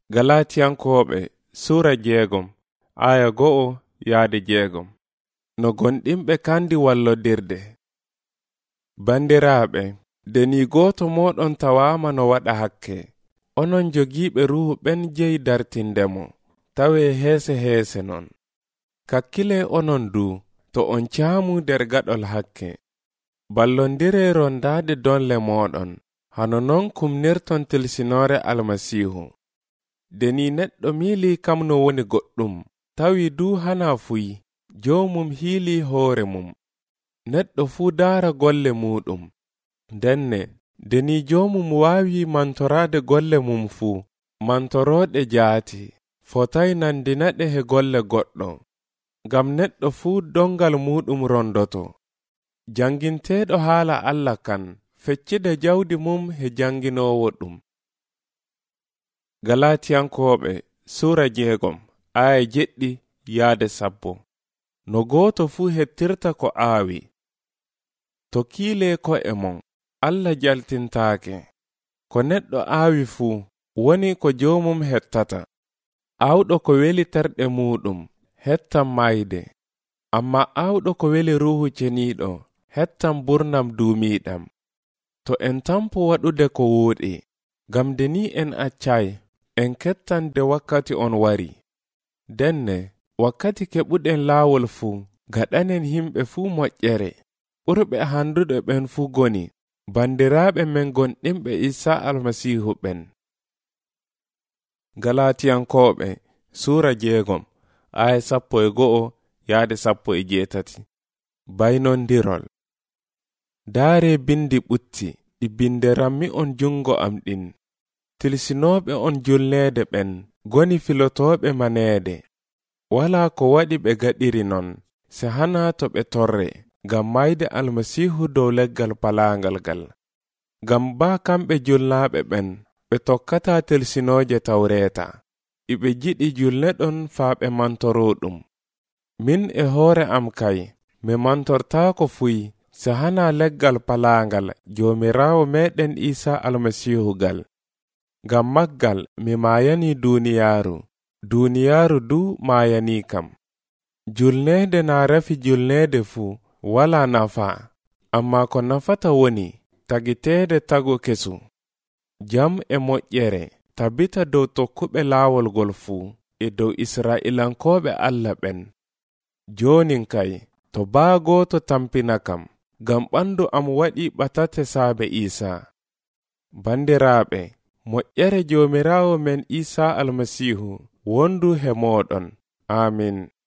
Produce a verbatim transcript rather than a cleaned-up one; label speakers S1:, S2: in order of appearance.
S1: Galatiyankoɓe Sura jeegom aya go'o yaade jeegom. No gonɗinɓe kandi wallodirde. Bandiraaɓe, deni goto moɗon tawama no waɗa hakke. Onon jogiiɓe ruhu ɓen jeyi dartindemo, tawe heese heese non. Kakkile onon du, to on caamu der gaɗol hakke. Ballondire rondade donle moɗon, hano non kumnirton tilsinore almasihu. Deni neɗɗo miili kam no woni goɗɗum, tawi du hana fuyi, jomum hiili hoore mum. Neɗɗo fu daara golle muɗum. Denne, deni jomum waawi mantorade golle mum fu, mantoroɗe jaati, fotai nandinaɗe he golle goɗɗo. Gam neɗɗo fu dongal muɗum rondoto. Janginteɗo haala Allah kan, feccide jawdi mum he janginowo ɗum. Galatiyankoɓe Sura jeegom aya jeɗɗi yaade sabbo. No goto fu hettirta ko aawi. To kiile ko e mon, Allah jaltintaake. Ko neɗɗo aawi fu, woni ko jomum hettata. Awɗo ko weli terɗe muɗum, hettan mayde. Amma awɗo ko weli ruhu ceniɗo, hettan burnam duumiɗam. To en tampo waɗude ko wooɗi, gam deni en accay, en kettan de wakkati on wari. Denne, wakkati keɓuɗen laawol fu, gaɗanen himɓe fu moƴƴere. Ɓurɓe handuɗe ɓen fu goni, bandiraaɓe men gonɗinɓe Isa almasihu ɓen. Galatiyankoɓe Sura jeegom aya sappo e go'o yaade sappo e jeetati. Baynondirol. Daare bindi ɓutti, ɗi binderammi on jungo am ɗin. Tilsinoɓe on julneede ɓen, goni filotoɓe maneede. Wala ko waɗi ɓe gaɗiri non, se hana to ɓe torre, gam mayde almasihu dow leggal palangal gal. Gam ba kamɓe julnaɓe ɓen, ɓe tokkata tilsinoje tawreta. Iɓe jiɗi julne ɗon faa ɓe mantoro ɗum. Min e hoore am kay, mi mantortaako fuyi, se hana leggal palangal jomirawo meɗen Isa almasihu gal. Gam maggal mi mayani duniyaaru, duniyaaru du mayani kam. Julneede na rafi julneede fu, wala nafa, amma ko nafata woni, tagiteede tago kesu. Jam e moƴƴere, tabita dow tokkuɓe laawol gol fu, e dow Isra'ilankoɓe Allah ɓen. Jonin kay, to baa goto tampina kam, gam ɓandu am waɗi ɓatate saabe Isa. Bandiraaɓe, moƴƴere jomirawo men Isa almasihu wondu he moɗon. Amin.